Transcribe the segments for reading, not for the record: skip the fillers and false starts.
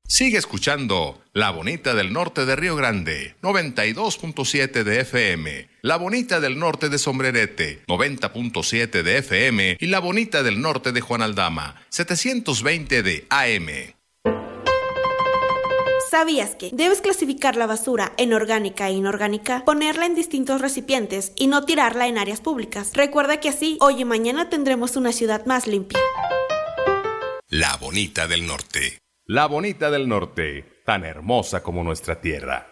Sigue escuchando La Bonita del Norte de Río Grande, 92.7 de FM, La Bonita del Norte de Sombrerete, 90.7 de FM y La Bonita del Norte de Juan Aldama, 720 de AM. ¿Sabías que debes clasificar la basura en orgánica e inorgánica, ponerla en distintos recipientes y no tirarla en áreas públicas? Recuerda que así, hoy y mañana tendremos una ciudad más limpia. La Bonita del Norte. La Bonita del Norte, tan hermosa como nuestra tierra.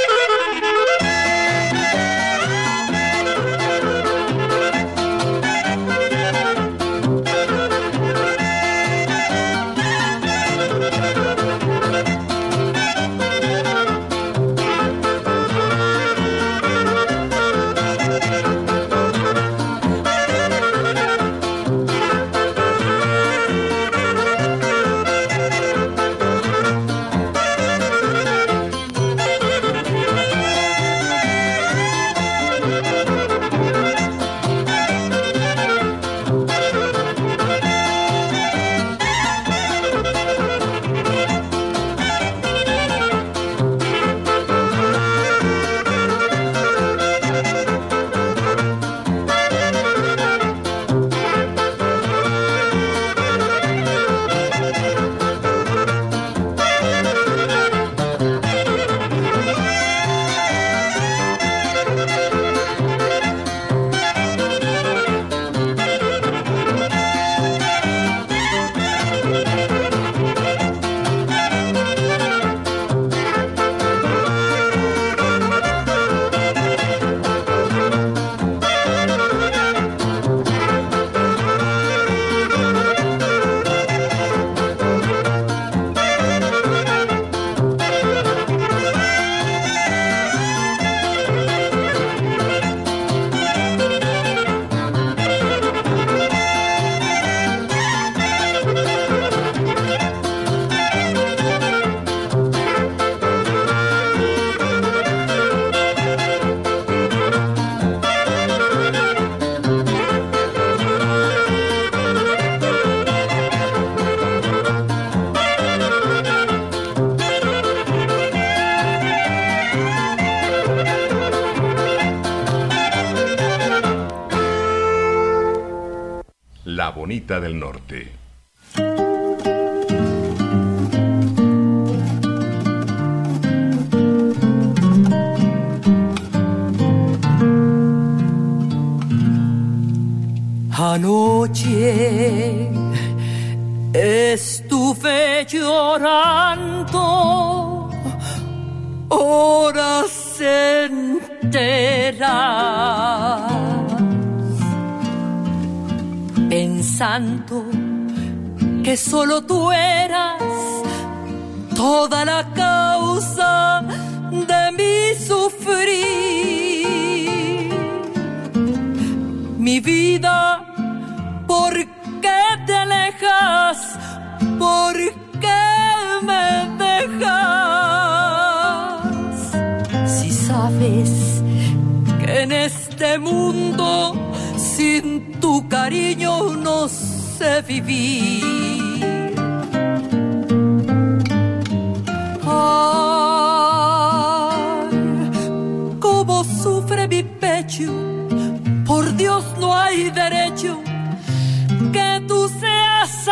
La Bonita del Norte. Anoche estuve llorando horas enteras, pensando que solo tú eras toda la causa de mi sufrir. Mi vida, ¿por qué te alejas? ¿Por qué me dejas? Si sabes que en este mundo sin tu cariño no sé vivir. Ay, cómo sufre mi pecho. Por Dios no hay derecho que tú seas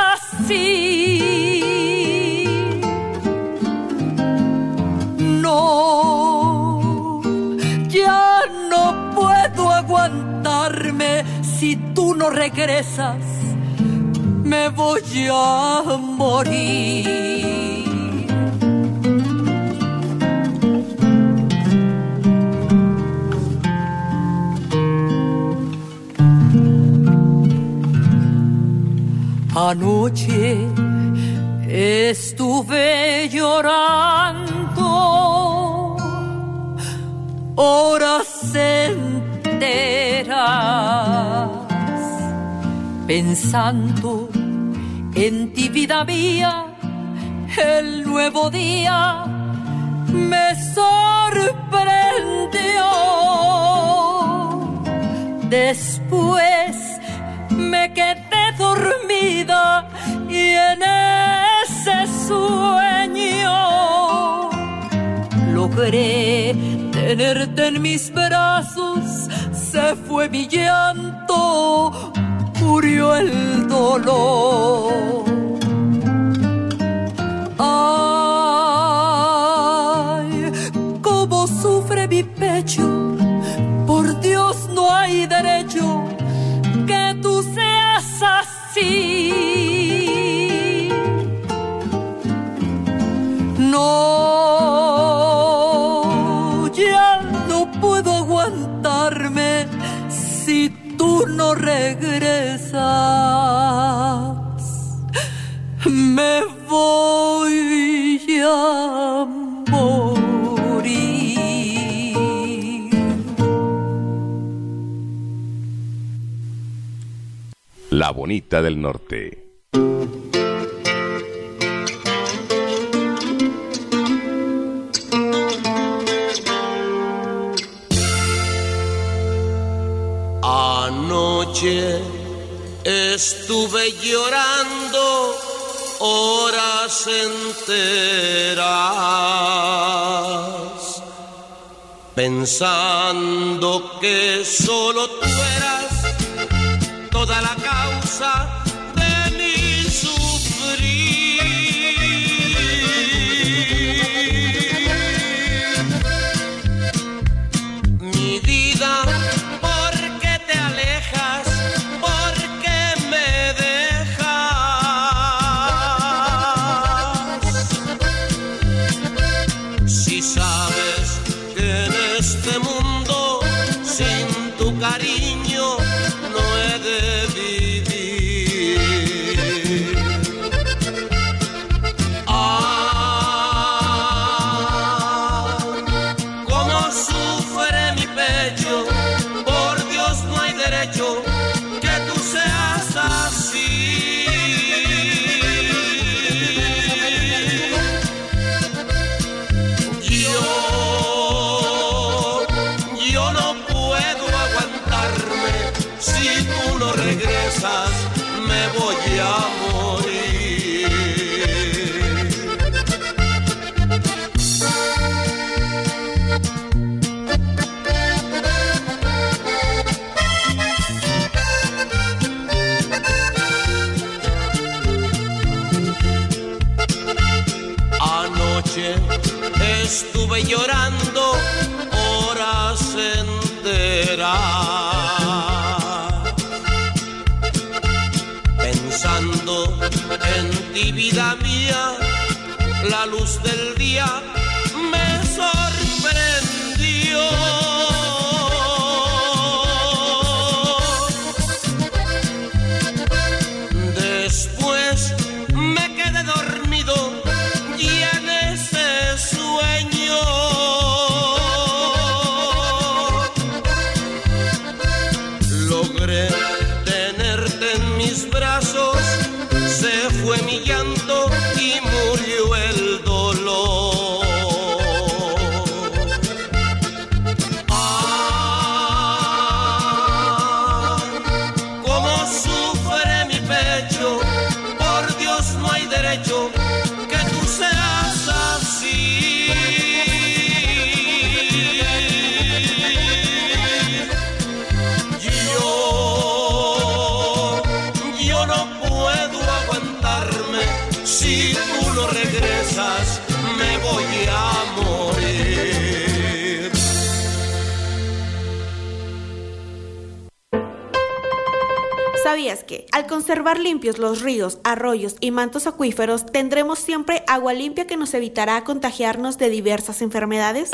así. No, ya no puedo aguantarme. Si tú no regresas, me voy a morir. Anoche estuve llorando horas enteras, pensando en ti, vida mía. El nuevo día me sorprendió. Después me quedé dormida y en ese sueño logré tenerte en mis brazos, se fue mi llanto, murió el dolor. Ay, cómo sufre mi pecho, por Dios no hay derecho que tú seas así. No, ya no puedo aguantarme si tú no regresas. Me voy a morir. La Bonita del Norte. Anoche estuve llorando horas enteras, pensando que solo tú eras toda la causa de mi sufrir. Mi vida, ¿por qué te alejas? ¿Por qué me dejas? Si sabes que en este mundo sin tu cariño no he de vivir. Ah, cómo sufre mi pecho, por Dios no hay derecho que tú seas así. Yo no puedo aguantarme, si tú no regresas me voy a morir. Anoche estuve llorando horas enteras, pensando en ti, vida mía. La luz del día me sorprendió. Después me quedé dormido y en ese sueño logré tenerte en mis brazos. Se fue mi llanto y murió el dolor. Ah, cómo sufre mi pecho, por Dios no hay derecho que tú seas así. Yo no puedo aguantarme, si tú no regresas me voy a morir. ¿Sabías que, al conservar limpios los ríos, arroyos y mantos acuíferos, tendremos siempre agua limpia que nos evitará contagiarnos de diversas enfermedades?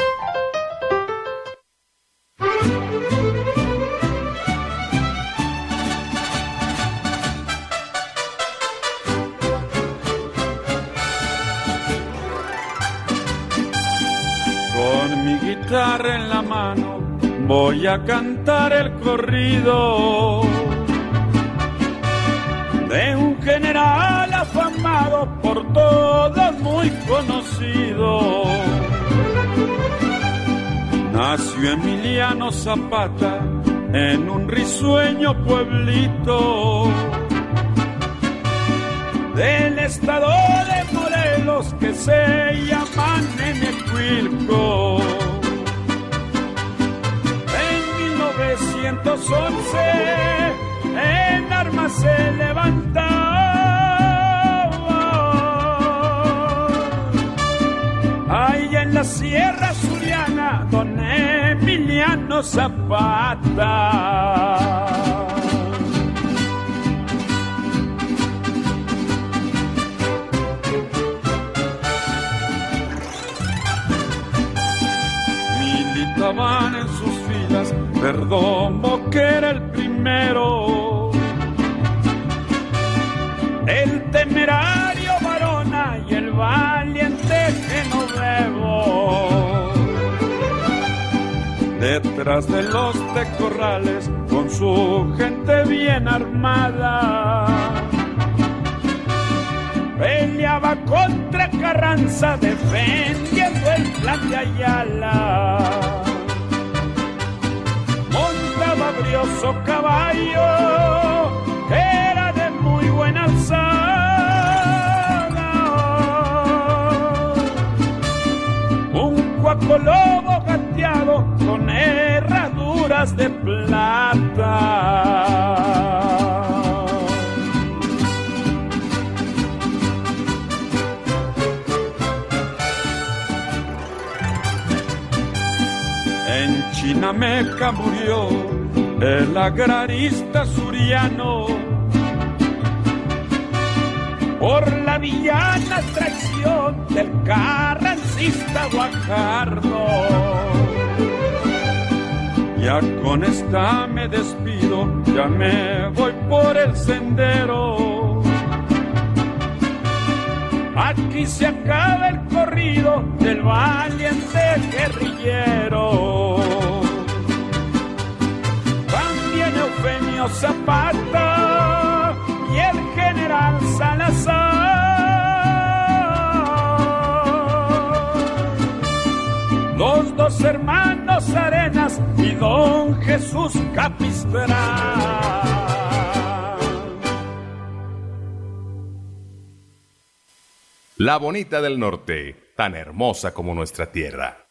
Con mi guitarra en la mano voy a cantar el corrido de un general afamado, por todos muy conocido. Nació Emiliano Zapata en un risueño pueblito del estado de Morelos que se llama Nenecuilco. los 11 en armas se levantaba. Allá en la Sierra Zuliana, don Emiliano Zapata. Militaban en sus filas Perdomo, que era el primero, el temerario Varona y el valiente Genovevo. Detrás de los tecorrales, con su gente bien armada, peleaba contra Carranza, defendiendo el plan de Ayala. Montaba brioso caballo, que era de muy buena alzada. Un cuacolobo gateado con herraduras de plata. En Chinameca murió el agrarista Suriano por la villana traición del carrancista Guajardo. Ya con esta me despido, ya me voy por el sendero. Aquí se acaba el corrido del valiente guerrillero. También Eufemio Zapata y el general Salazar, los dos hermanos Arenas y don Jesús Capistrán. La Bonita del Norte, tan hermosa como nuestra tierra.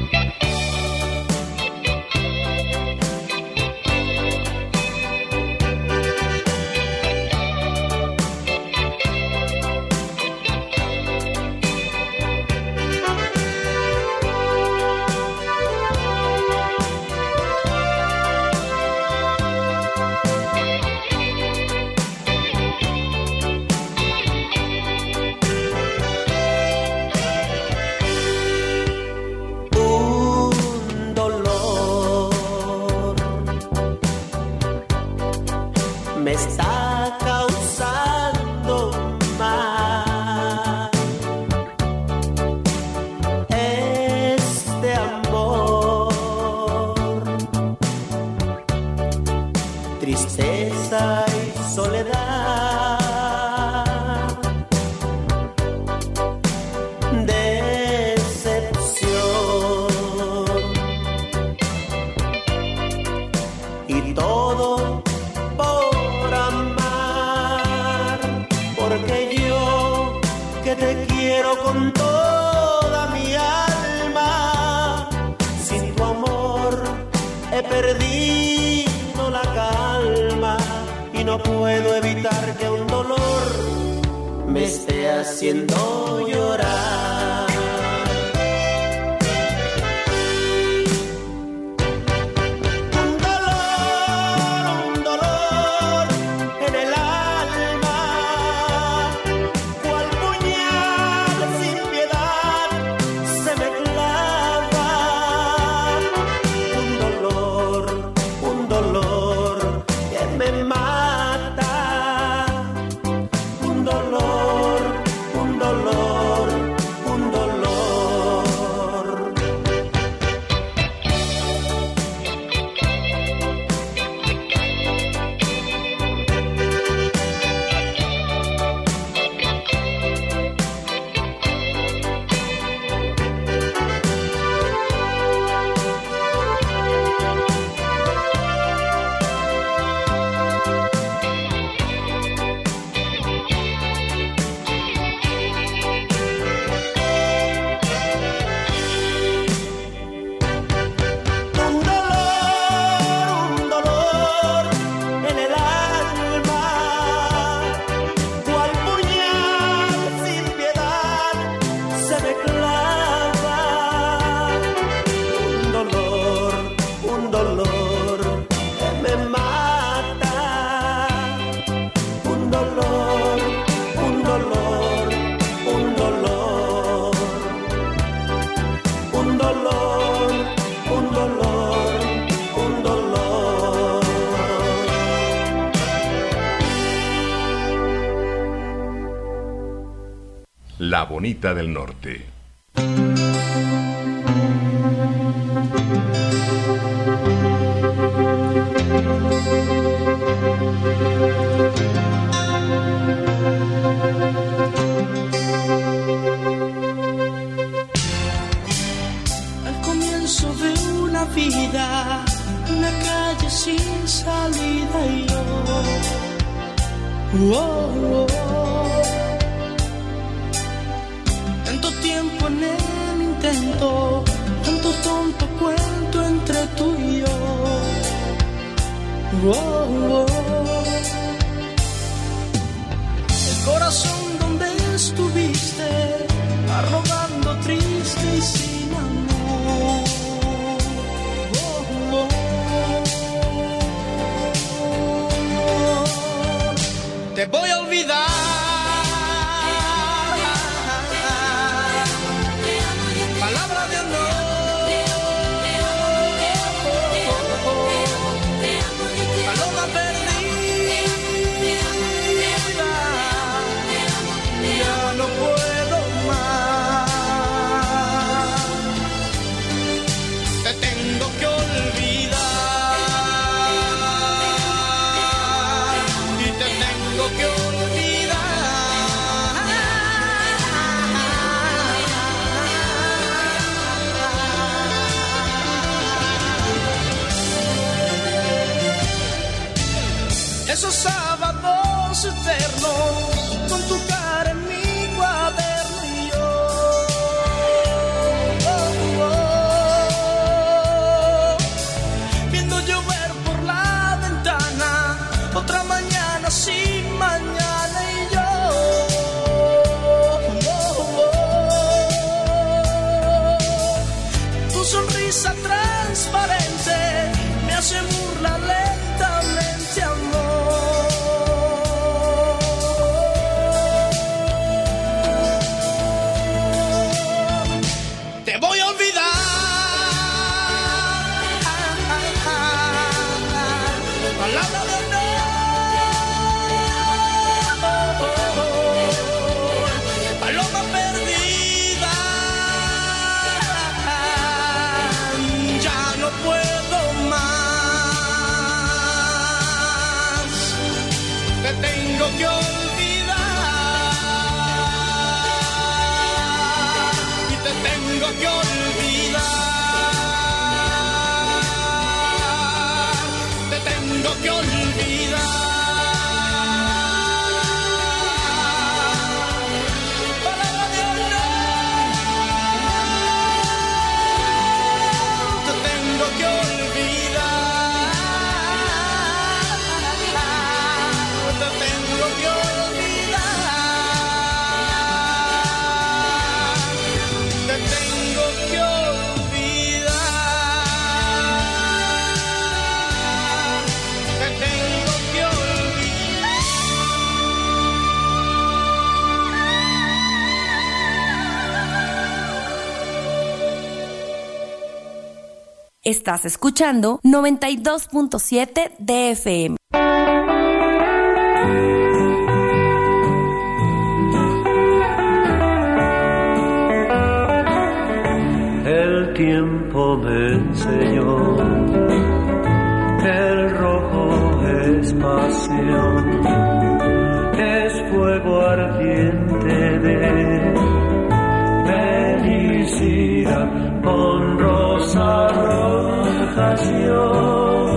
Haciendo llorar. Un dolor en el alma, cual puñal sin piedad se me clava. Un dolor que me mata. Un dolor me clava. Un dolor que me mata. Un dolor, un dolor, un dolor. Un dolor, un dolor, un dolor. La Bonita del Norte. Al comienzo de una vida, una calle sin salida y yo, tanto tiempo en el intento, tanto tonto cuento entre tú y yo, el corazón donde estuviste, arrogando triste y sin amor. Te voy a olvidar. Palabra de honor. Paloma perdida. Ya no puedo más. Te tengo que olvidar. Y te tengo que olvidar. Esos sábados eternos con tu cara en mi cuaderno y yo, viendo llover por la ventana, otra mañana sin mañana y yo, tu sonrisa transparente me hace burla lentamente, amor. Te voy a olvidar. Palabra de honor. Paloma perdida. Ya no puedo más. Te tengo que olvidar. Y te tengo que olvidar. Te tengo que olvidar. Palabra de honor. Te tengo que olvidar. Te tengo que olvidar. Te tengo que olvidar. Te tengo que olvidar. Estás escuchando 92.7 de FM. El tiempo me enseñó que el rojo es pasión, es fuego ardiente de felicidad, con rosa roja yo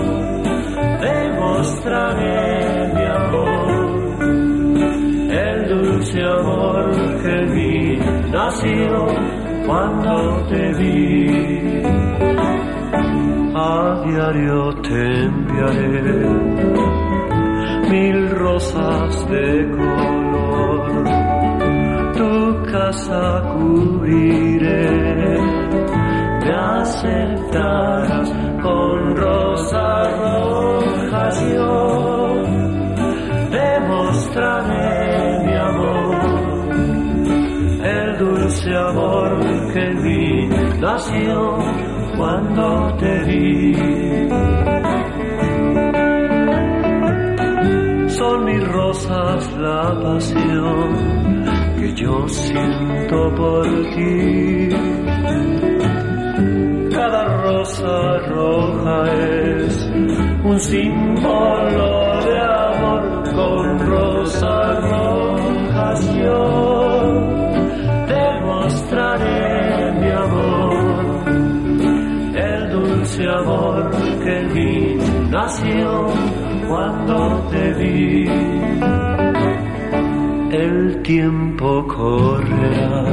demostraré mi amor, el dulce amor que vi nacido cuando te vi. A diario te enviaré 1000 rosas de color, tu casa cubriré, me aceptarás con rosas rojas, yo demostraré mi amor, el dulce amor que en mí nació cuando te vi. Son mis rosas la pasión que yo siento por ti. Cada rosa roja es un símbolo de amor. Con rosas rojas yo demostraré mi amor, el dulce amor que en mí nació cuando te vi. El tiempo correrá,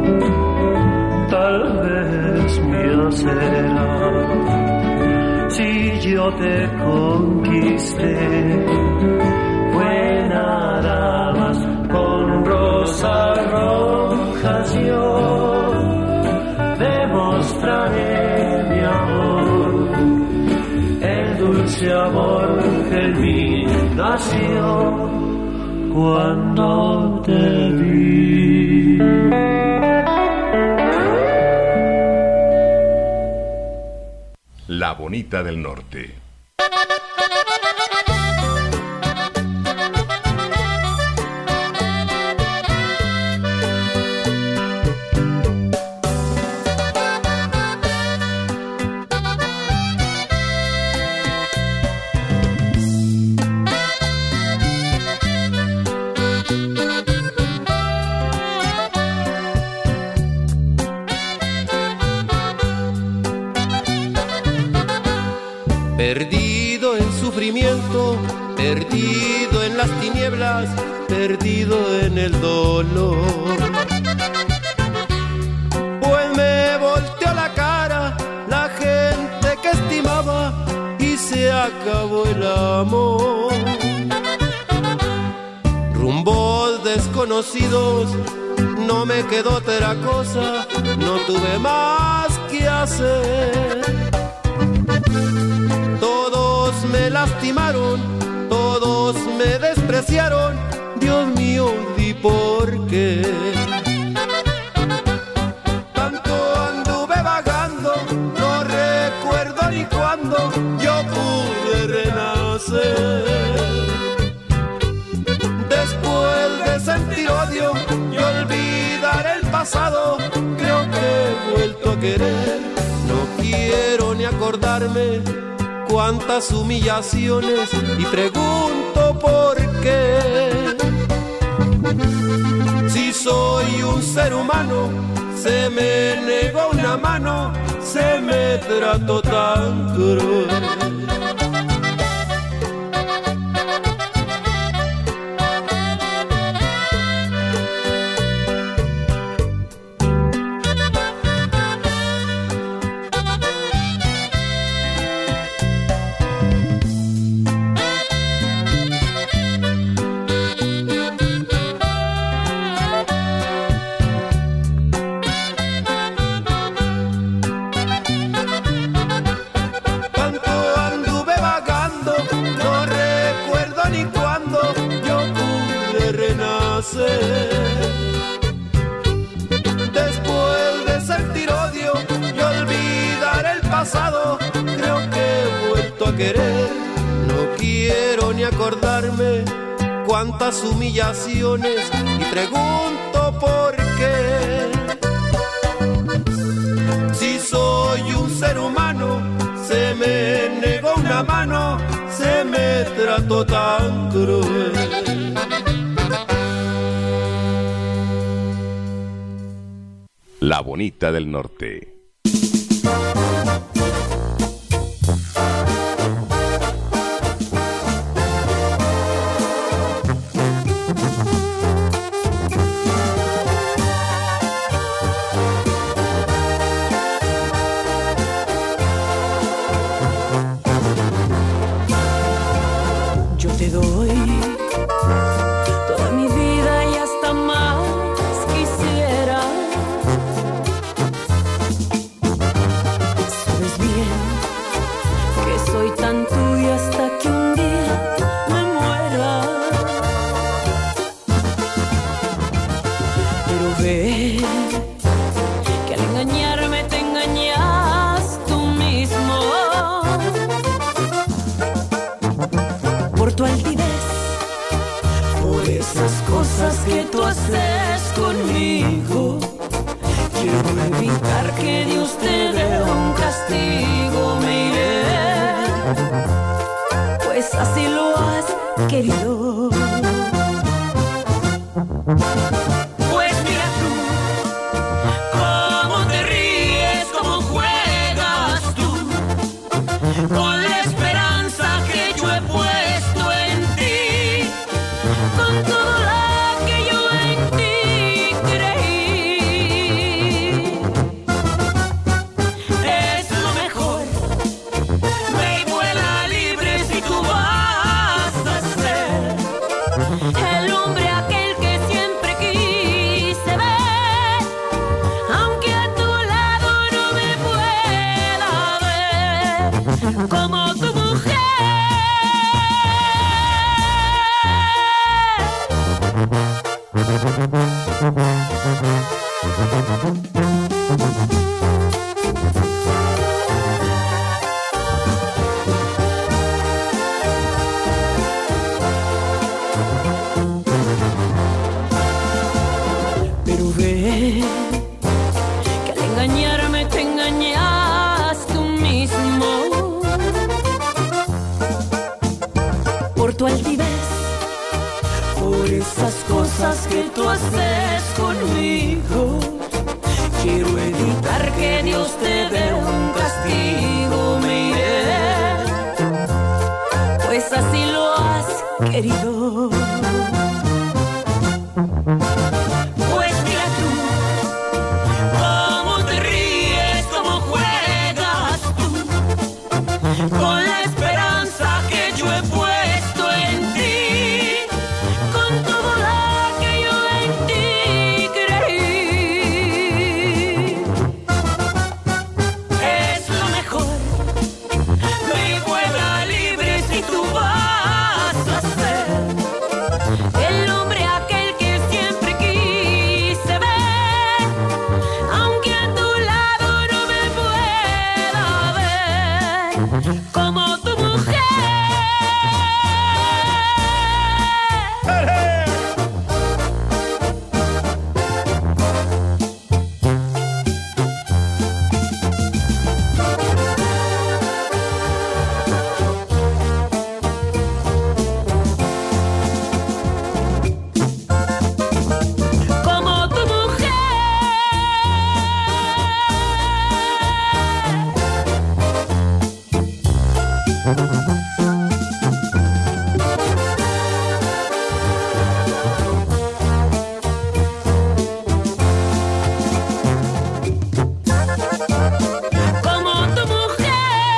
tal vez me será, si yo te conquisté, fue nada más. Con rosas rojas yo demostraré mi amor, el dulce amor que en mí nació cuando te vi. La Bonita del Norte. Perdido en sufrimiento, perdido en las tinieblas, perdido en el dolor. Pues me volteó la cara la gente que estimaba y se acabó el amor. Rumbos desconocidos, no me quedó otra cosa, no tuve más que hacer. Todos me lastimaron, todos me despreciaron, Dios mío, di por qué. Tanto anduve vagando, no recuerdo ni cuándo yo pude renacer. Después de sentir odio y olvidar el pasado, creo que he vuelto a querer. No quiero ni acordarme cuántas humillaciones y pregunto por qué. Si soy un ser humano, se me negó una mano, se me trató tan cruel. Después de sentir odio y olvidar el pasado, creo que he vuelto a querer. No quiero ni acordarme cuántas humillaciones y pregunto por qué. Si soy un ser humano, se me negó una mano, se me trató tan cruel. La Bonita del Norte. Yo te doy toda mi vida y hasta más quisiera. que tú haces conmigo. Quiero evitar que Dios te dé un castigo, me iré, pues así lo has querido. Pues mira tú, cómo te ríes, cómo juegas tú, con la esperanza que yo he puesto en ti, con todo lo que yo en ti creí. Es lo mejor, ve y vuela libre si tú vas a ser el hombre aquel que siempre quise ver, aunque a tu lado no me pueda ver como tu mujer. Pero ve que al engañarme te engañas tú mismo, por tu altivez, por esas cosas que tú haces conmigo. Quiero evitar que Dios te dé un castigo, me iré, pues así lo has querido. Pues mira tú, cómo te ríes, cómo juegas tú, con la esperanza que yo he puesto en ti, con todo lo que yo en ti creí. Es lo mejor, me vuela libre si tú vas a ser el hombre aquel que siempre quise ver, aunque a tu lado no me pueda ver como tu mujer. Como tu mujer. Como tu mujer.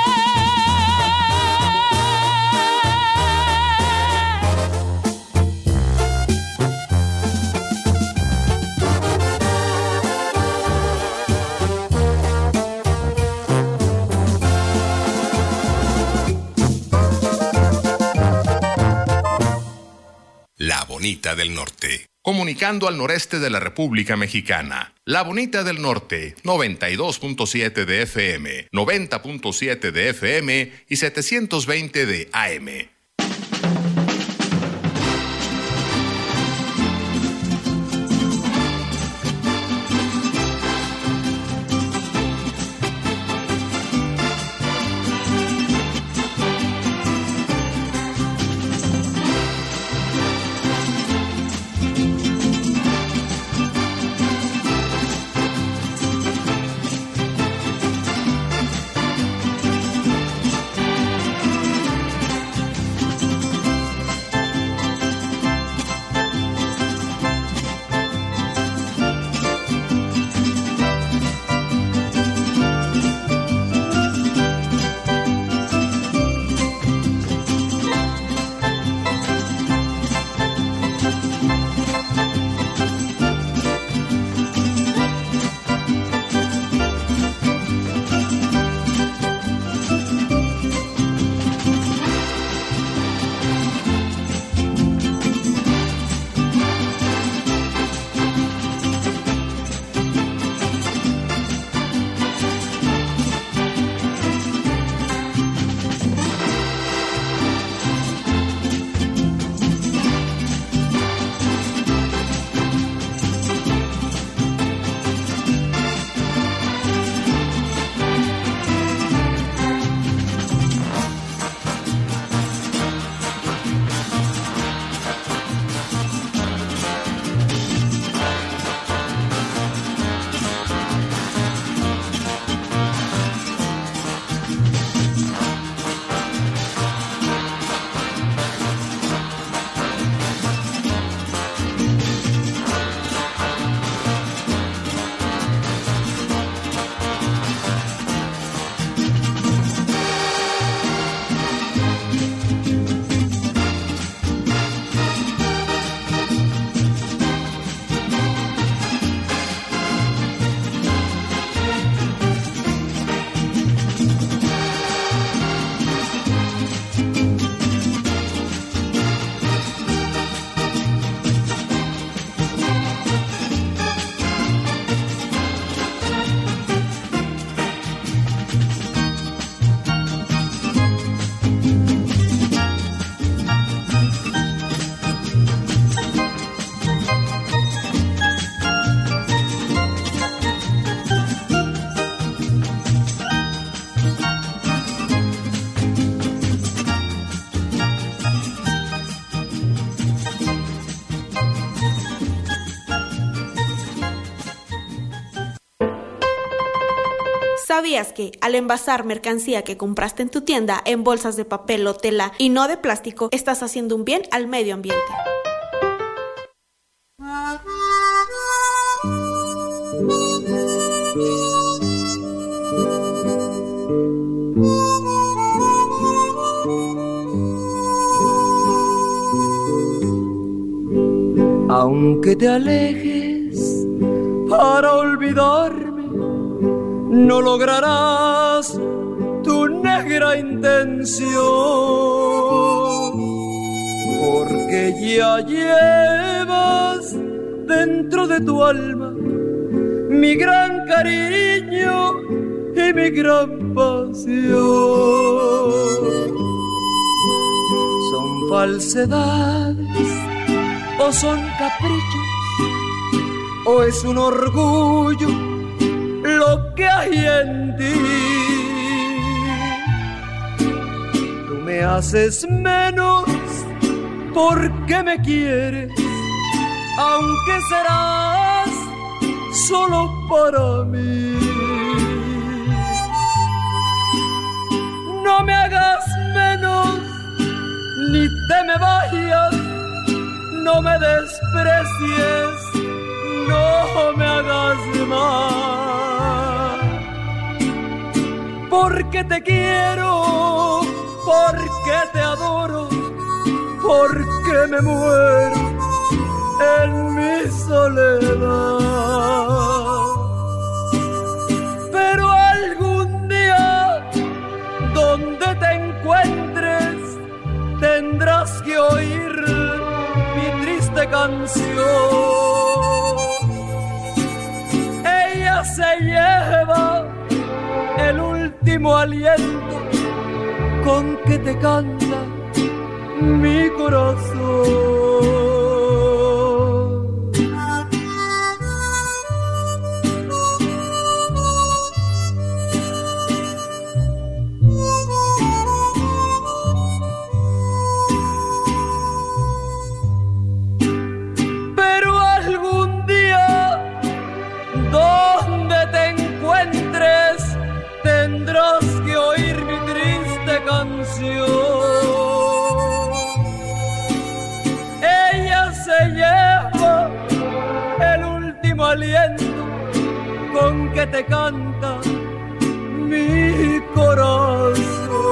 La Bonita del Norte. Comunicando al noreste de la República Mexicana. La Bonita del Norte, 92.7 de FM, 90.7 de FM y 720 de AM. ¿Sabías que al envasar mercancía que compraste en tu tienda en bolsas de papel o tela y no de plástico, estás haciendo un bien al medio ambiente? Aunque te alejes para olvidarme, no lograrás tu negra intención, porque ya llevas dentro de tu alma mi gran cariño y mi gran pasión. Son falsedades o son caprichos, o es un orgullo lo que hay en ti. Tú me haces menos porque me quieres, aunque serás solo para mí. No me hagas menos, ni te me vayas, no me desprecies, no me hagas mal, porque te quiero, porque te adoro, porque me muero en mi soledad. Pero algún día, donde te encuentres, tendrás que oír mi triste canción. Ella se lleva el último aliento con que te canta mi corazón. Ella se lleva el último aliento con que te canta mi corazón.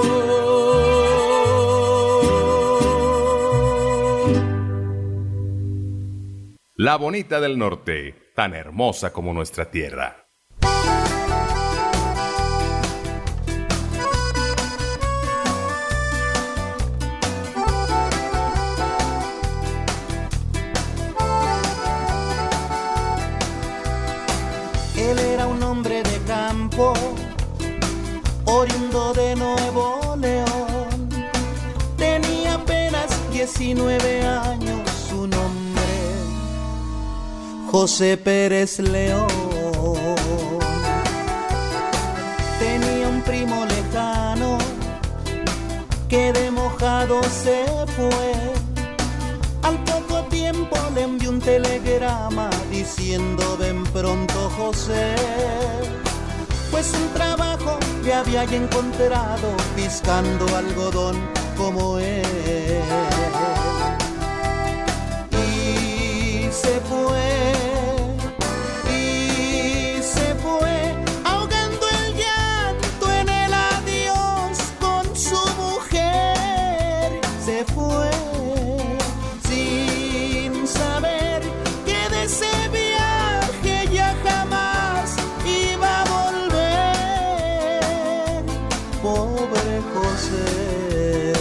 La Bonita del Norte, tan hermosa como nuestra tierra. Oriundo de Nuevo León, tenía apenas 19 años, su nombre José Pérez León. Tenía un primo lejano que de mojado se fue. Al poco tiempo le envió un telegrama diciendo: ven pronto, José, pues un trabajo le había ya encontrado piscando algodón como él. Y se fue, ahogando el llanto en el adiós con su mujer. Se fue sin saber que de ese viaje ya jamás iba a volver. Pobre José.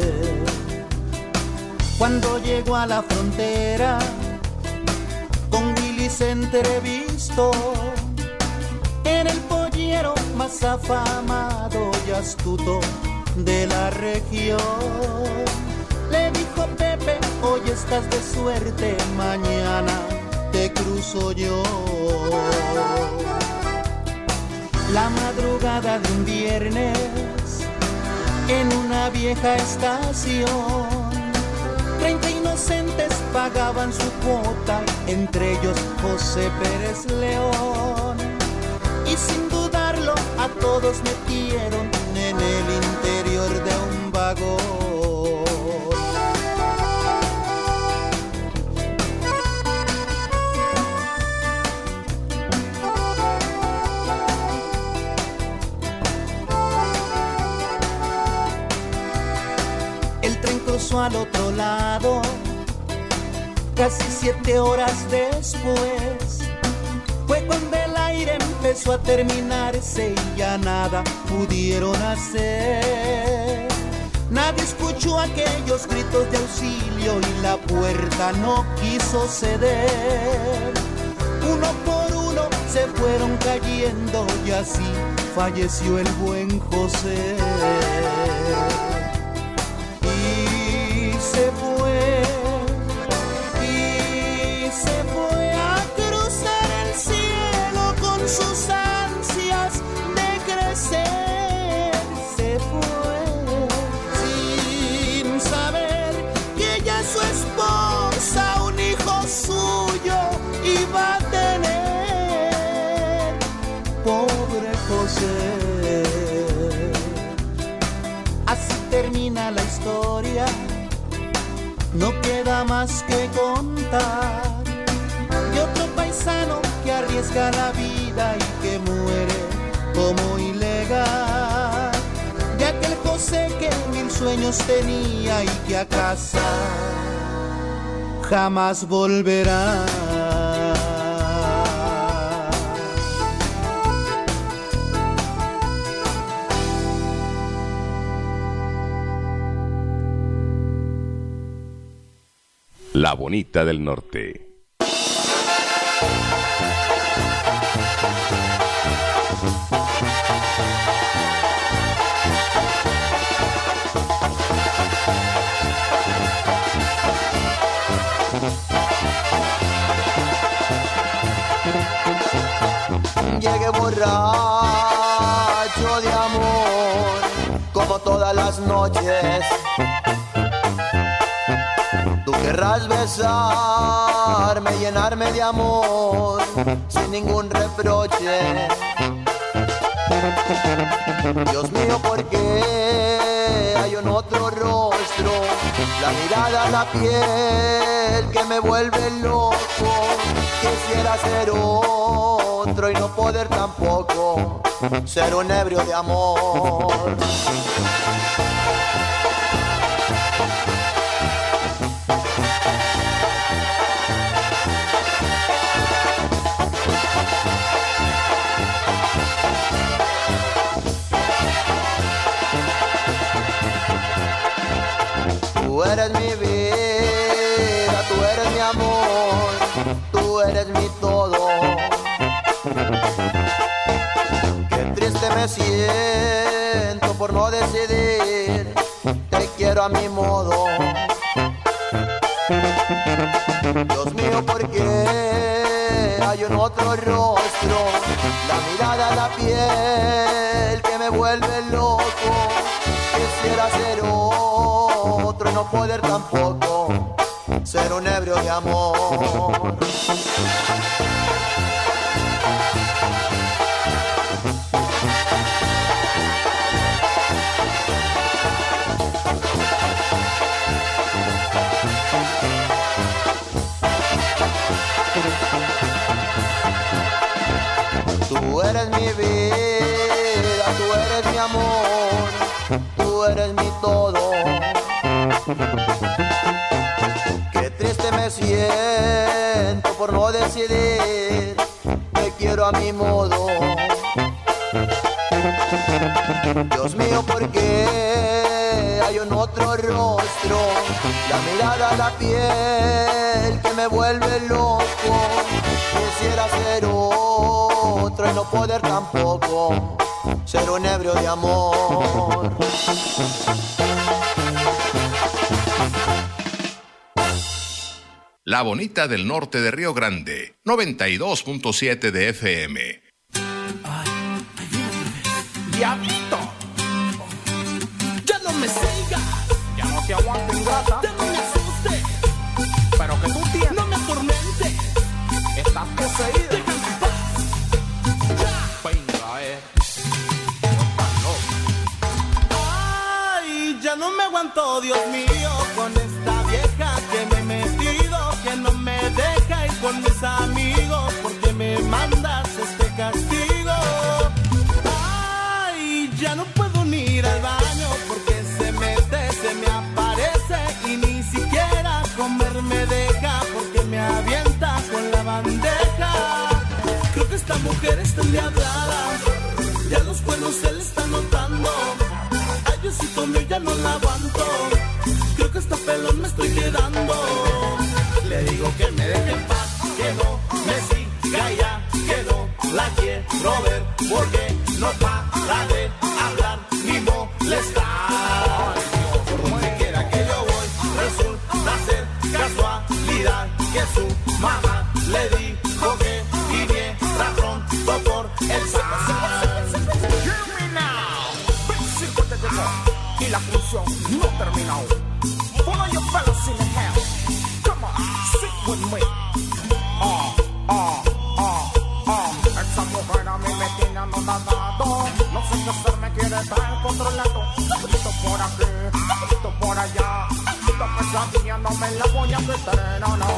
Cuando llegó a la frontera, con Willy se entrevistó, en el pollero más afamado y astuto de la región. Le dijo: Pepe, hoy estás de suerte, mañana te cruzo yo. La madrugada de un viernes, en una vieja estación, 30 inocentes pagaban su cuota, entre ellos José Pérez León. Y sin dudarlo, a todos metieron en el interior de un vagón. El tren cruzó al otro lado, casi 7 horas después. Fue cuando el aire empezó a terminarse y ya nada pudieron hacer. Nadie escuchó aquellos gritos de auxilio y la puerta no quiso ceder. Uno por uno se fueron cayendo y así falleció el buen José. Y se fue a cruzar el cielo con sus ansias de crecer. Se fue sin saber que ya su esposa, un hijo suyo, iba a tener. Pobre José. Así termina la historia, no queda más que contar. De otro paisano que arriesga la vida y que muere como ilegal. De aquel José que 1000 sueños tenía y que a casa jamás volverá. La Bonita del Norte. Llegué borracho de amor, como todas las noches. Tú querrás besarme, llenarme de amor, sin ningún reproche. Dios mío, ¿por qué hay un otro rostro? La mirada, la piel que me vuelve loco. Quisiera ser otro y no poder tampoco ser un ebrio de amor. Tú eres mi vida, tú eres mi amor, tú eres mi todo. Qué triste me siento por no decidir, te quiero a mi modo. Dios mío, ¿por qué hay un otro rostro? La mirada, la piel que me vuelve loco. Quisiera ser otro y no poder tampoco ser un ebrio de amor. Tú eres mi vida, tú eres mi amor, tú eres mi todo. Qué triste me siento por no decidir, te quiero a mi modo. Dios mío, ¿por qué hay un otro rostro? La mirada, la piel que me vuelve loco. Quisiera ser otro y no poder tampoco ser un ebrio de amor. La Bonita del Norte de Río Grande, 92.7 de FM. Diablito, ya no me sigas, ya no te aguanto, ingrata, ya no me asustes, pero que tú tienes, no me atormentes, estás poseída, déjame en paz, ya, venga, aguanto, Dios mío, con esta vieja que me he metido, que no me deja ir con mis amigos, porque me mandas este castigo. Ay, ya no puedo ni ir al baño, porque se mete, se me aparece, y ni siquiera comer me deja, porque me avienta con la bandeja. Creo que esta mujer está endiablada, ya los cuernos se le están notando. Ay, Diosito mío, ya no la aguanto, creo que esta pelón me estoy quedando. Le digo que me deje en paz, que no me siga ya, que no la quiero ver, porque no para de hablar ni molestar. Por donde quiera que yo voy, resulta ser casualidad que su mamá le dijo que viniera pronto por el sal. Y la función no ha terminado. Follow your fellows in the house. Come on, sit with me. Esa mujer a mí me tiene anonadado. No sé qué hacer, me quiere estar controlando. Esto por aquí, esto por allá. Esta pesadilla no me la voy a quitar, no, no.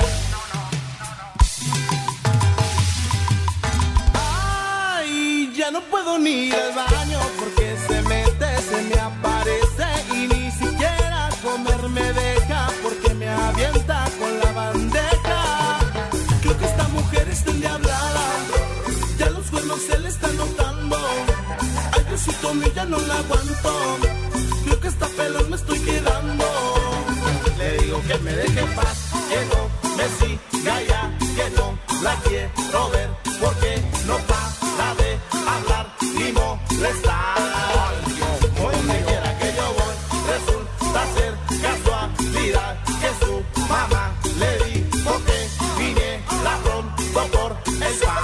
Ay, ya no puedo ni ir al baño, porque se mete, se me aparece, y ni siquiera comer me deja, porque me avienta con la bandeja. Creo que esta mujer está endiablada, ya los cuernos se le están notando. Ay, Diosito mío, ya no la aguanto, creo que esta pelón me estoy quedando. Le digo que me deje en paz, que no me siga ya, que no la quiero ver, porque no para de hablar ni molestar. Donde quiera que yo voy, resulta ser casualidad que su mamá le dijo que viniera pronto por el pan.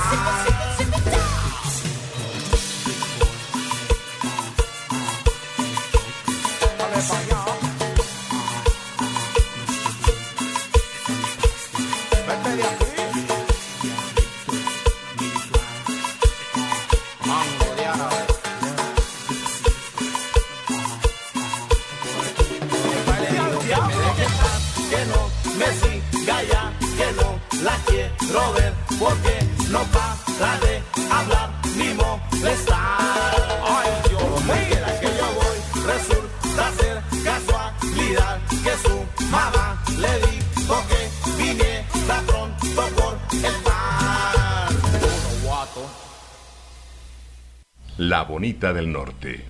Dale pa' allá. Vete de aquí. Mango de árabe. Que no me siga ya, que no la quiero ver, porque no para de hablar ni molestar. Ay, Dios, donde quiera que yo voy, resulta ser casualidad que su mamá le dijo que viniera pronto por el pan. La Bonita del Norte.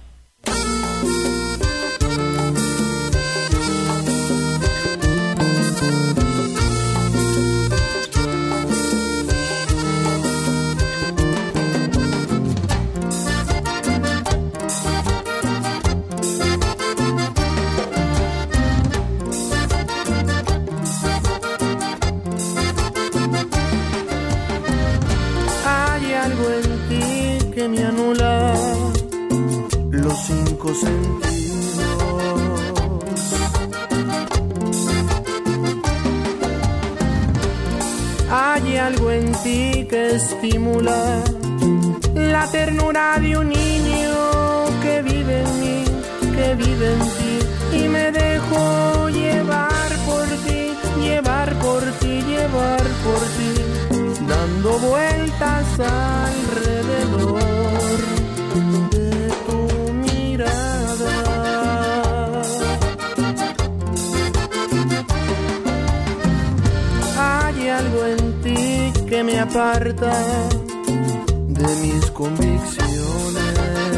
Hay algo en ti que me anula los 5 sentidos. Hay algo en ti que estimula la ternura de un niño que vive en mí, que vive en ti, y me dejo llevar por ti, llevar por ti, llevar por ti, dando vueltas alrededor de tu mirada. Hay algo en ti que me aparta de mis convicciones.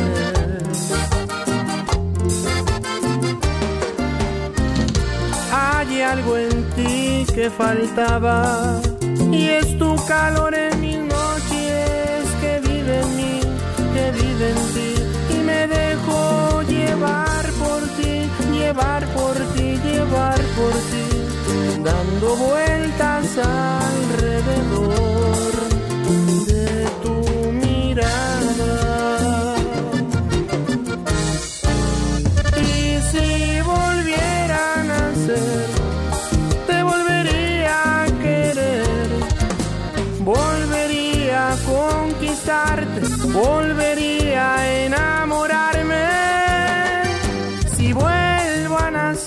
Hay algo en ti que faltaba, y es tu calor en mis noches, que vive en mí, que vive en ti, y me dejo llevar por ti, llevar por ti, llevar por ti, dando vueltas alrededor de tu mirada. Y si volvieran a ser, te volvería a querer, volvería a conquistarte, volvería a enamorarme. Si vuelvo a nacer,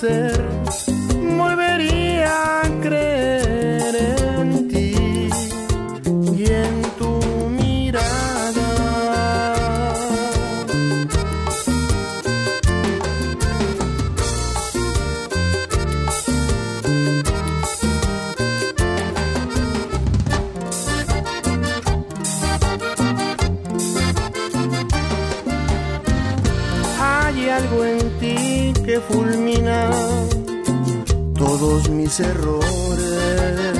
algo en ti que fulmina todos mis errores.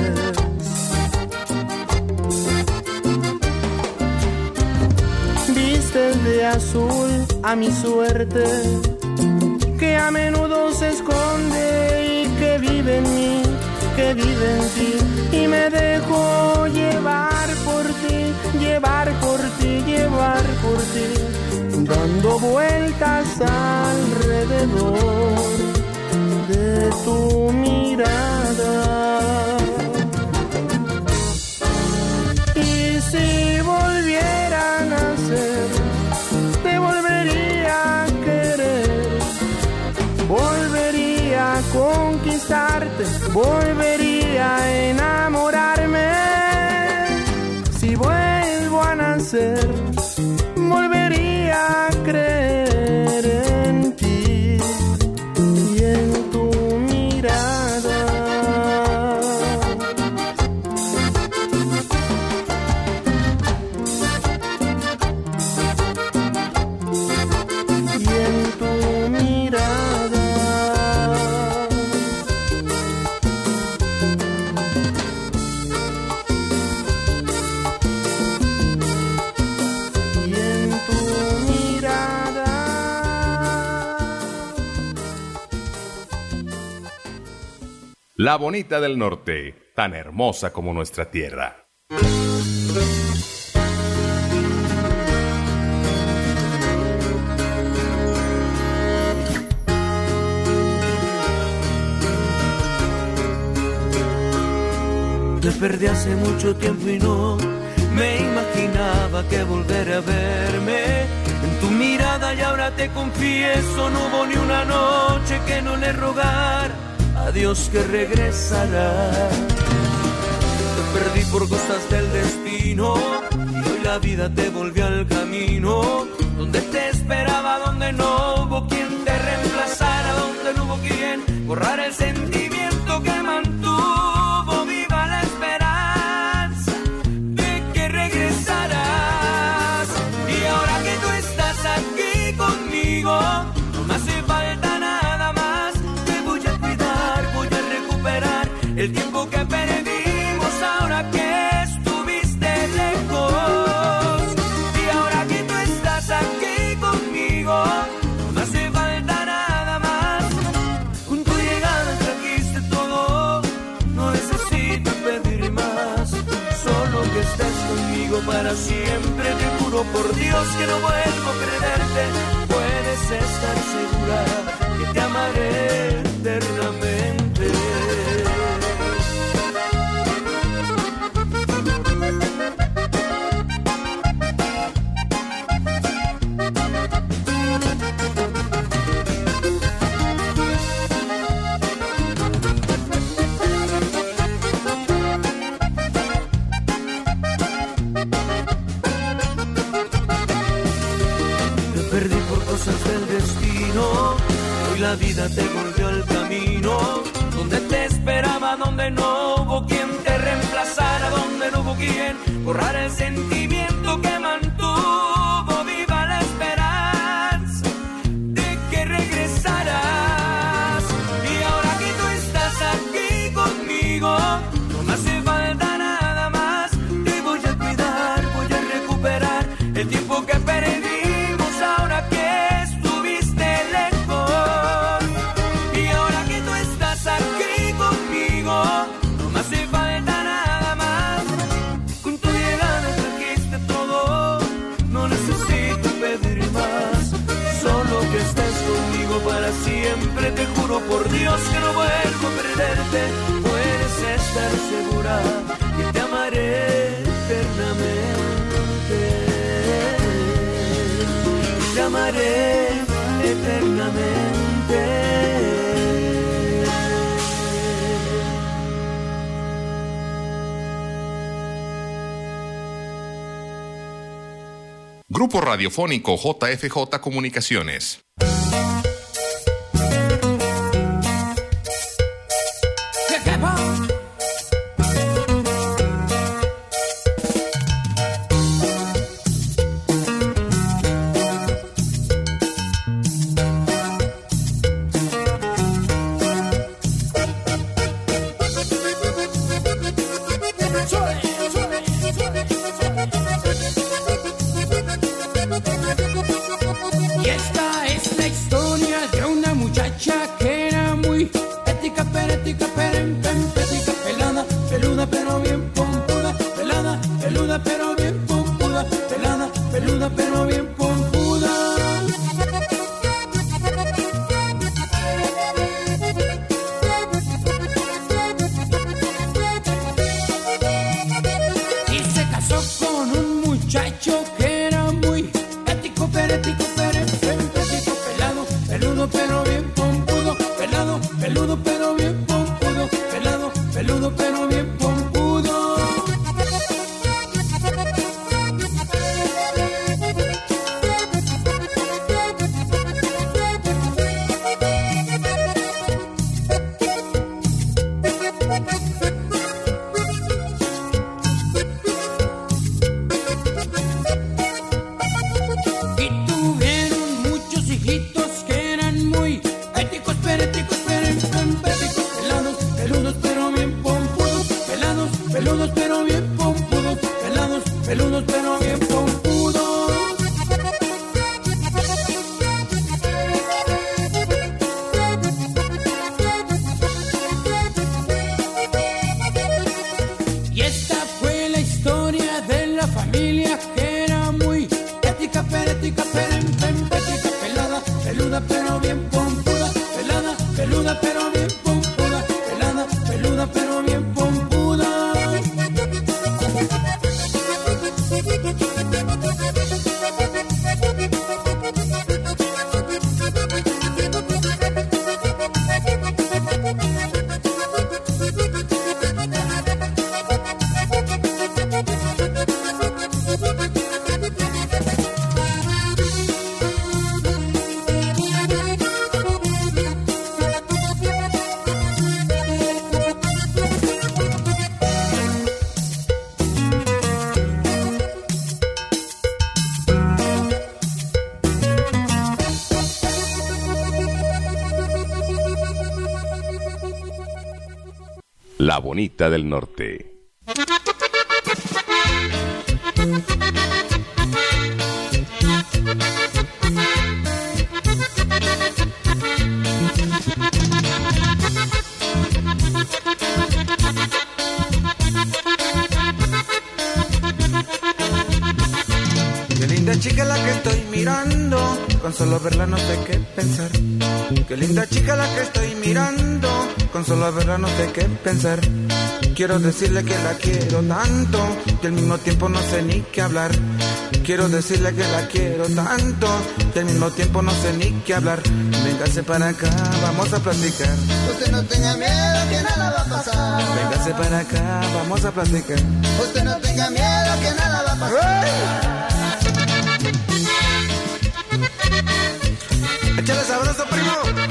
Vistes de azul a mi suerte, que a menudo se esconde y que vive en mí, que vive en ti, y me dejo llevar por ti, llevar por ti, llevar por ti, dando vueltas alrededor de tu mirada. Y si volviera a nacer, te volvería a querer, volvería a conquistarte, volvería a enamorarme. Si vuelvo a nacer, volvería a creer en ti y en tu mirada. Y en tu mirada. Y en tu mirada. La Bonita del Norte, tan hermosa como nuestra tierra. Te perdí hace mucho tiempo y no me imaginaba que volver a verme en tu mirada, y ahora te confieso, no hubo ni una noche que no le rogara a Dios que regresara. Te perdí por cosas del destino y hoy la vida te volvió al camino, donde te esperaba, donde no hubo quien te reemplazara, donde no hubo quien borrara el sentimiento que mantuvo viva la esperanza de que regresarás. Y ahora que tú estás aquí conmigo, no me hace falta nada más. Te voy a cuidar, voy a recuperar el tiempo que perdimos ahora que estuviste lejos. Y ahora que tú estás aquí conmigo, no me hace falta nada más. Con tu llegada trajiste todo, no necesito pedir más. Solo que estés conmigo para siempre. Te juro por Dios que no vuelvo a perderte. Puedes estar segura que te amaré eternamente. Del destino, hoy la vida te volvió al camino, donde te esperaba, donde no hubo quien te reemplazara, donde no hubo quien borrara el sentimiento que mantuvo viva la esperanza de que regresarás. Y ahora que tú estás aquí conmigo, no me hace falta nada más. Te voy a cuidar, voy a recuperar el tiempo que perdimos ahora que no me hace falta nada más. Con tu llegada trajiste todo, no necesito pedir más. Solo que estés conmigo para siempre. Te juro por Dios que no vuelvo a perderte. Puedes estar segura que te amaré eternamente. Te amaré eternamente. Grupo Radiofónico JFJ Comunicaciones. muchacha que era muy ética, perética, pética, pelada, peluda pero bien pompuda, pelada, peluda pero bien pompuda, pelada, peluda pero bien pompuda. Y se casó con un muchacho que era muy ético, perético, pético, pelado, peludo pero bien pompudo, pelado, peludo pero bien pompudo, pelado, peludo pero bien pompudo. Y tuvieron muchos hijitos que eran muy éticos, peréticos, péticos, pelados, peludos pero bien pompudos, pelados, peludos pero bien pompudos, pelados, peludos pero bien pompudos. Y esta fue la historia de la familia que era muy ética, perética, pética, pelada, peluda pero bien pompuda, pelada, peluda pero bien pompuda, pelada, peluda pero bien pompuda. La Bonita del Norte. Qué linda chica la que estoy mirando, con solo verla no sé qué pensar. Qué linda chica la que estoy mirando, con solo verla no sé qué pensar. Quiero decirle que la quiero tanto, y al mismo tiempo no sé ni qué hablar. Quiero decirle que la quiero tanto, y al mismo tiempo no sé ni qué hablar. Véngase para acá, vamos a platicar. Usted no tenga miedo que nada va a pasar. Véngase para acá, vamos a platicar. Usted no tenga miedo que nada va a pasar. Échale sabroso, primo.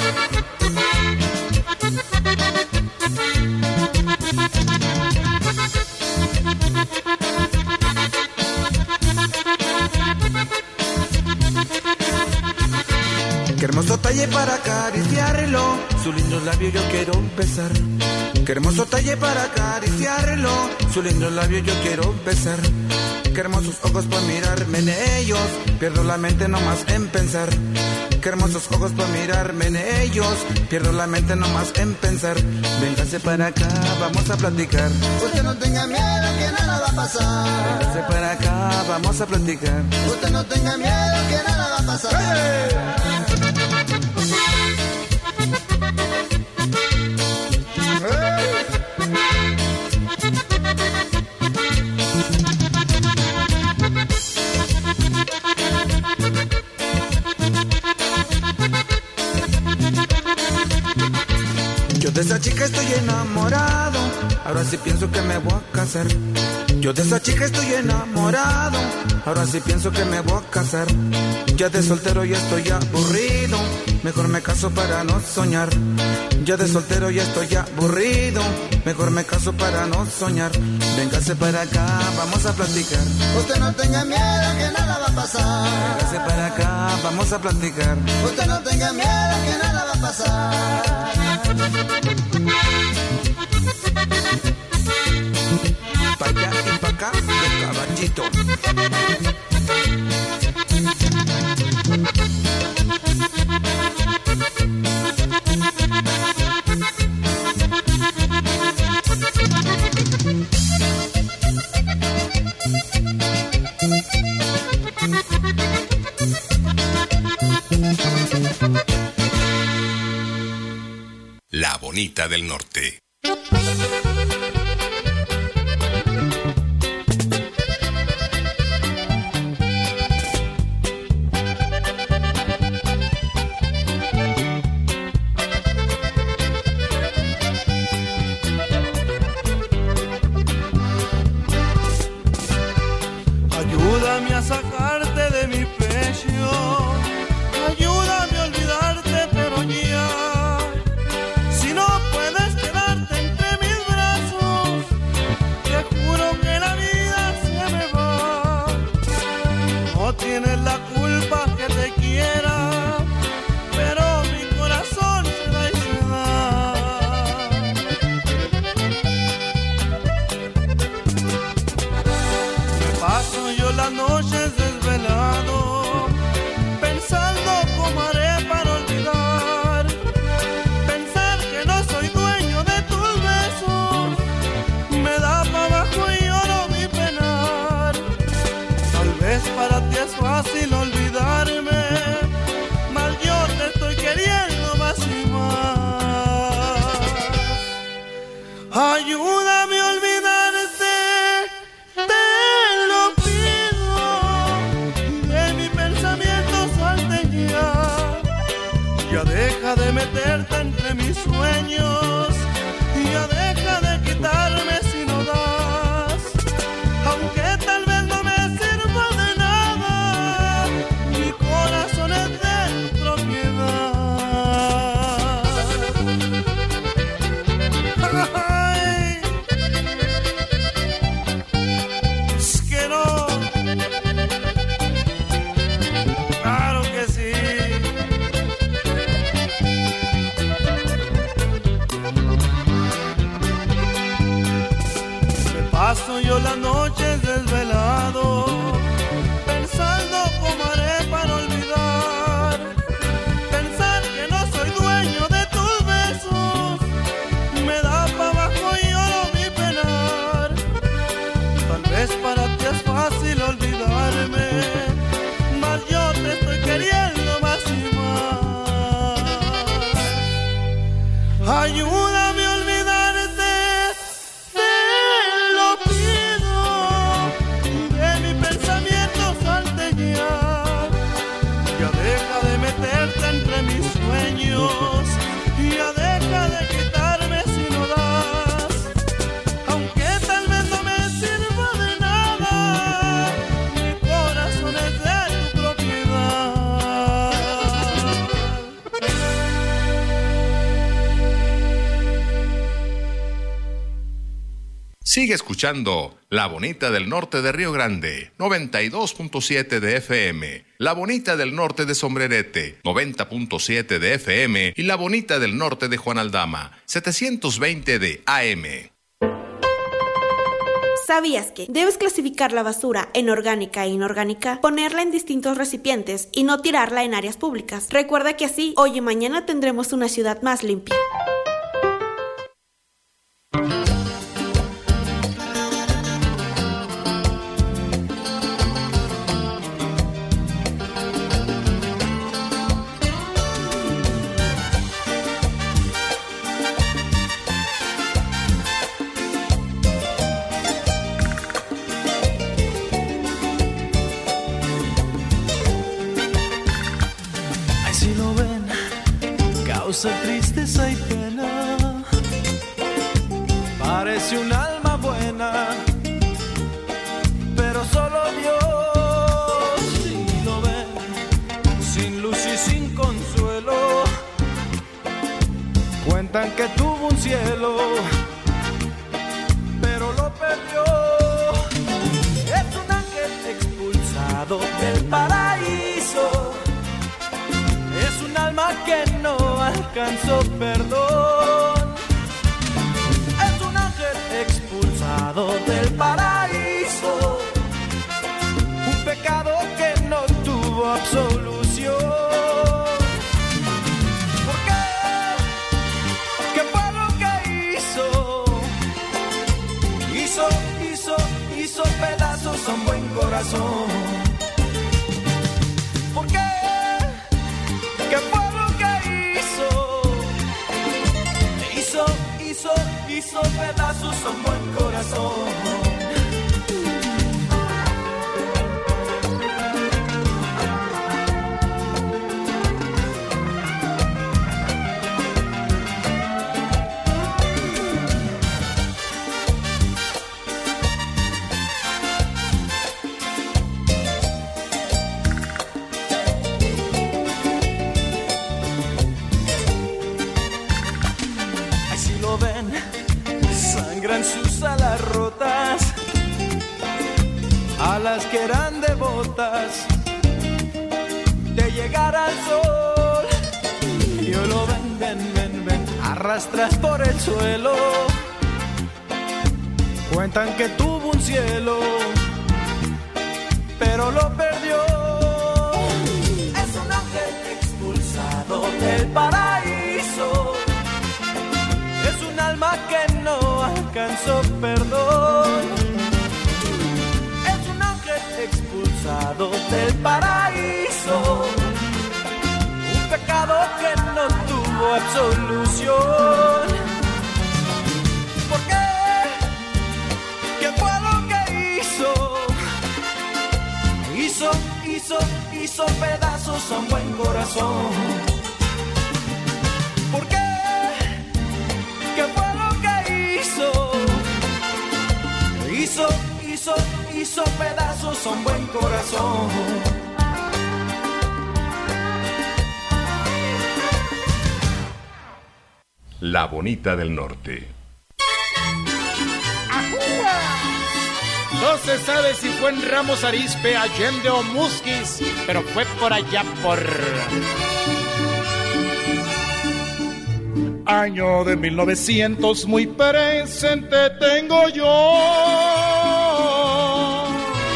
Qué hermoso talle para acariciarlo, su lindo labio yo quiero besar. Qué hermoso talle para acariciarlo, su lindo labio yo quiero besar. Qué hermosos ojos para mirarme en ellos, pierdo la mente nomás en pensar. Qué hermosos ojos para mirarme en ellos, pierdo la mente nomás en pensar. Véngase para acá, vamos a platicar. Usted no tenga miedo que nada va a pasar. Véngase para acá, vamos a platicar. Usted no tenga miedo que nada va a pasar. Yo de esa chica estoy enamorado, ahora sí pienso que me voy a casar. Yo de esa chica estoy enamorado, ahora sí pienso que me voy a casar. Ya de soltero ya estoy aburrido, mejor me caso para no soñar. Ya de soltero ya estoy aburrido, mejor me caso para no soñar. Véngase para acá, vamos a platicar. Usted no tenga miedo que nada va a pasar. Véngase para acá, vamos a platicar. Usted no tenga miedo que nada va a pasar. Pa' allá y pa' acá, de caballito. Bonita del Norte. Ayúdame a sacarte de mi pecho, ayúdame a olvidarte, pero ya. Si no puedes quedarte entre mis brazos, te juro que la vida se me va. No tienes la culpa que te quiera, pero mi corazón se da y se da. Me paso yo las noches desvelado, pensando cómo haré para olvidar. Pensar que no soy dueño de tus besos me da para abajo y lloro mi penar. Tal vez para ti es fácil olvidarme, mal yo te estoy queriendo más y más. Ayúdame a olvidarte, te lo pido, y de mi pensamiento salte ya. Ya deja de meterte entre mis sueños, y ya deja de quitarme si no das. Aunque tal vez no me sirva de nada, mi corazón es de tu propiedad. Ay, es que no, claro que sí. Me paso yo las noches desvelado, pensando cómo haré para olvidar. Pensar que no soy dueño de tus besos me da para abajo y lloro mi penar. Tal vez para ti es fácil olvidarme, mas yo te estoy queriendo más y más. Ayúdame a olvidarte, te lo pido, y de mi pensamiento salte ya. Ya deja de meterte entre mis sueños, y ya deja de quitarme si no das. Aunque tal vez no me sirva de nada, mi corazón es de tu propiedad. Sigue escuchando La Bonita del Norte de Río Grande, 92.7 de FM, La Bonita del Norte de Sombrerete, 90.7 de FM y La Bonita del Norte de Juan Aldama, 720 de AM. ¿Sabías que debes clasificar la basura en orgánica e inorgánica, ponerla en distintos recipientes y no tirarla en áreas públicas? Recuerda que así, hoy y mañana tendremos una ciudad más limpia. Ay, si lo ven, causa tristeza y pena. Parece un alma buena, pero solo Dios. Si lo ven, sin luz y sin consuelo, cuentan que tuvo un cielo, pero lo perdió. Es un ángel expulsado del paraíso, es un alma que no alcanzó perdón. Es un ángel expulsado del paraíso, un pecado que no tuvo absolución. ¿Por qué? ¿Qué fue lo que hizo? Hizo pedazos a un buen corazón. ¿Por qué? ¿Qué fue lo que hizo? corazón. Sus alas rotas, alas que eran devotas de llegar al sol. Y hoy lo ven, arrastras por el suelo. Cuentan que tuvo un cielo, pero lo perdió. Es un ángel expulsado del paraíso. Es un alma que no alcanzó perdón. Es un ángel expulsado del paraíso. Un pecado que no tuvo absolución. ¿Por qué? ¿Qué fue lo que hizo? Hizo pedazos a un buen corazón. ¿Por qué? ¿Qué fue lo que hizo pedazos a un buen corazón? La Bonita del Norte. ¡Ajúa! No se sabe si fue en Ramos Arizpe, Allende o Musquis, pero fue por allá por... Año de 1900 muy presente tengo yo.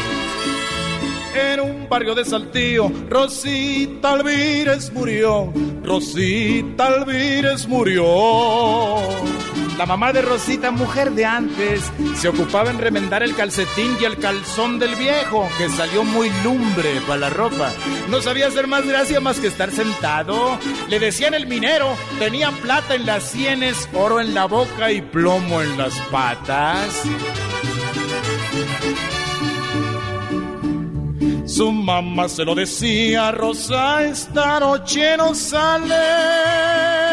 En un barrio de Saltillo, Rosita Alvírez murió. Rosita Alvírez murió. La mamá de Rosita, mujer de antes, se ocupaba en remendar el calcetín y el calzón del viejo, que salió muy lumbre para la ropa. No sabía hacer más gracia más que estar sentado. Le decían el minero, tenía plata en las sienes, oro en la boca y plomo en las patas. Su mamá se lo decía, Rosa, esta noche no sale.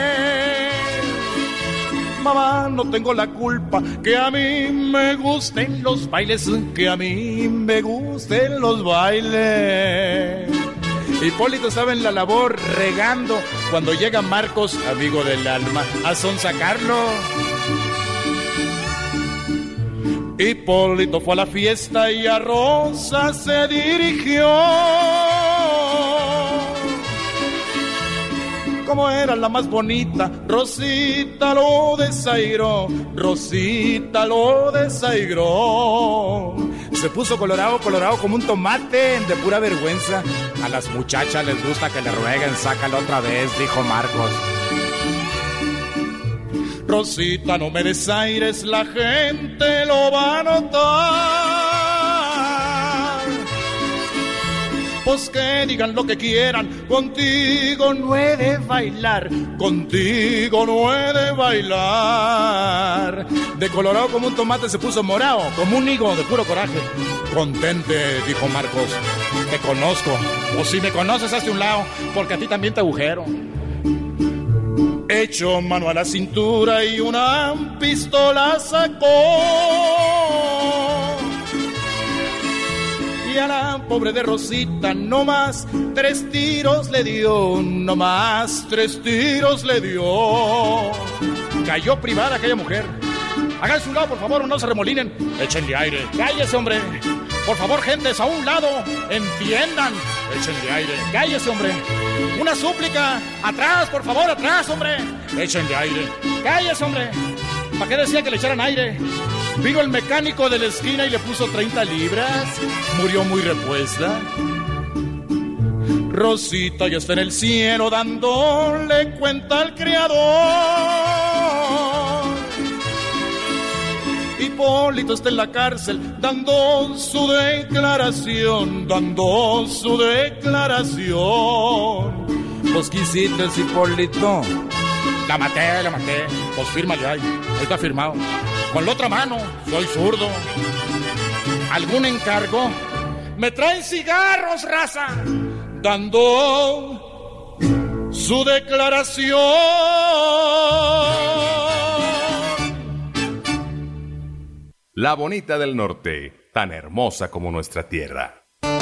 Mamá, no tengo la culpa, que a mí me gusten los bailes, que a mí me gusten los bailes. Hipólito estaba en la labor regando cuando llega Marcos, amigo del alma, a sonsacarlo. Hipólito fue a la fiesta y a Rosa se dirigió. Como era la más bonita, Rosita lo desairó, Rosita lo desairó. Se puso colorado como un tomate, de pura vergüenza. A las muchachas les gusta que le rueguen, sácalo otra vez, dijo Marcos. Rosita, no me desaires, la gente lo va a notar. Pues que digan lo que quieran, contigo no he de bailar, contigo no he de bailar. De colorado como un tomate se puso morado, como un higo de puro coraje. Contente, dijo Marcos, te conozco, o si me conoces hazte un lado, porque a ti también te agujero. Echó mano a la cintura y una pistola sacó. Y a la pobre de Rosita nomás 3 tiros le dio, nomás 3 tiros le dio. Cayó privada aquella mujer. Háganse un lado, por favor, o no se remolinen. Échenle aire. Cállese, hombre. Por favor, gentes, a un lado. Entiendan. Échenle aire. Cállese, hombre. Una súplica. Atrás, por favor, atrás, hombre. Échenle aire. Cállese, hombre. ¿Para qué decía que le echaran aire? Vino el mecánico de la esquina y le puso 30 libras. Murió muy repuesta. Rosita ya está en el cielo dándole cuenta al Creador. Hipólito está en la cárcel dando su declaración, dando su declaración. Pues ¿qué hiciste, Hipólito? La maté. Pues fírmale ahí está firmado. con la otra mano soy zurdo. ¿Algún encargo? Me traen cigarros, raza, dando su declaración. La Bonita del Norte, tan hermosa como nuestra tierra.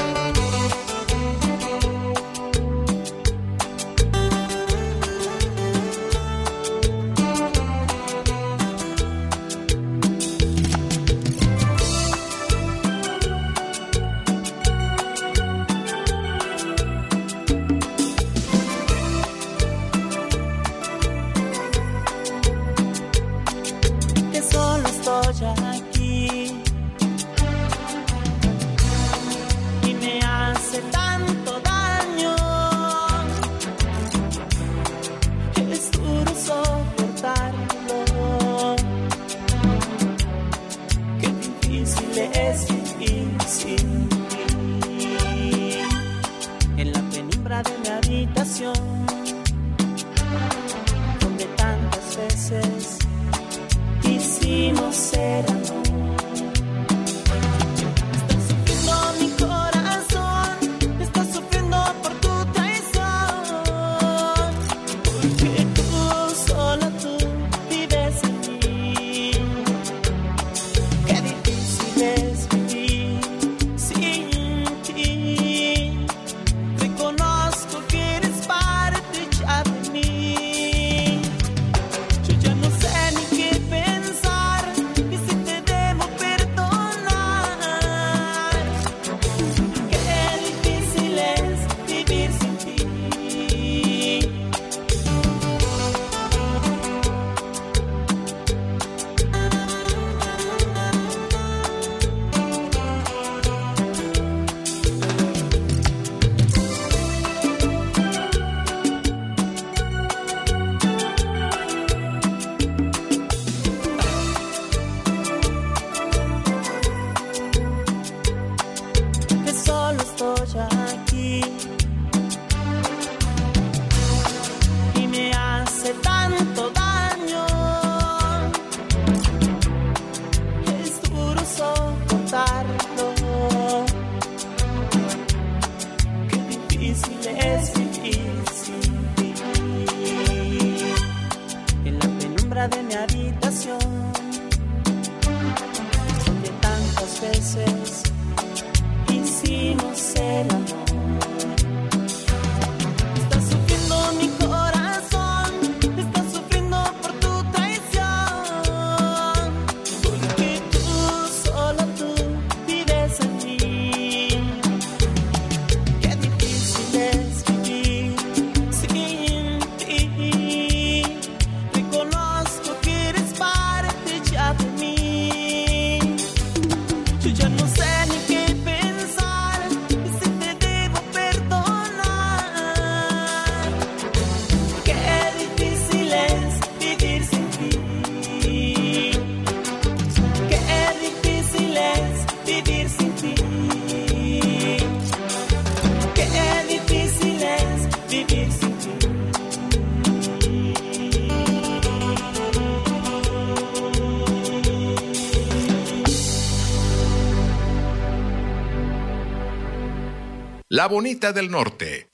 La Bonita del Norte,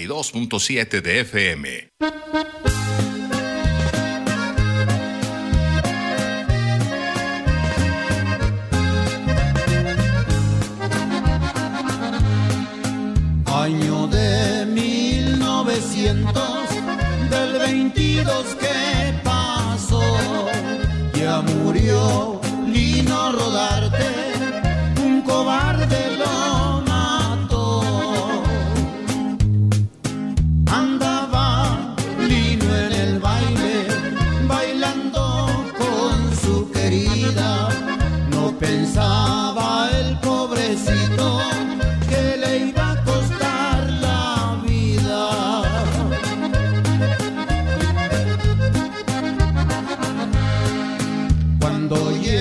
92.7 de FM. Año de 1900, del 22 que pasó, ya murió Lino Rodarte, un cobarde lo mató. Andaba Lino en el baile, bailando con su querida, no pensaba el pobrecito que le iba a costar la vida. Cuando llegó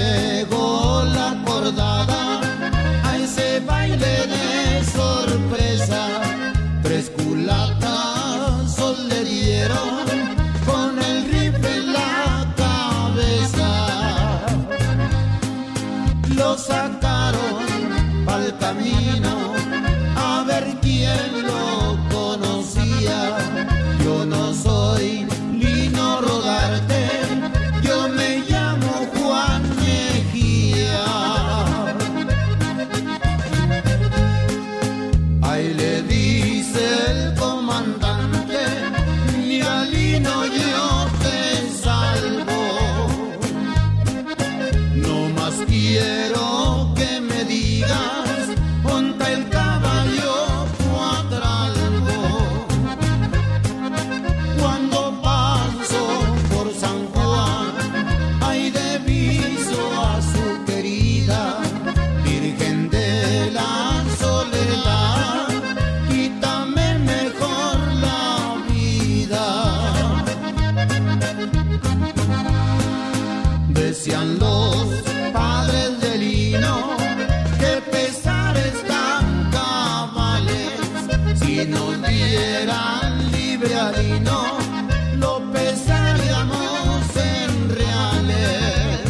dieran libre a Lino, lo pesaríamos en reales.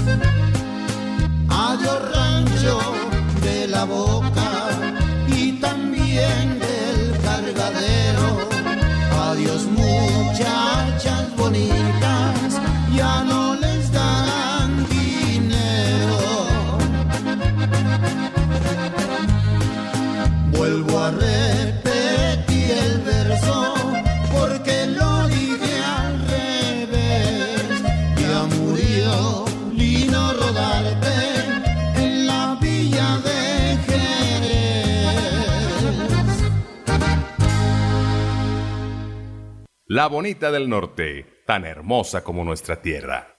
Adiós rancho de la Boca y también del Cargadero. Adiós muchachas bonitas, ya no les dan dinero. Vuelvo a repetir el verso porque lo dije al revés. Ya murió Lino Rodarte en la villa de Jerez. La Bonita del Norte, tan hermosa como nuestra tierra.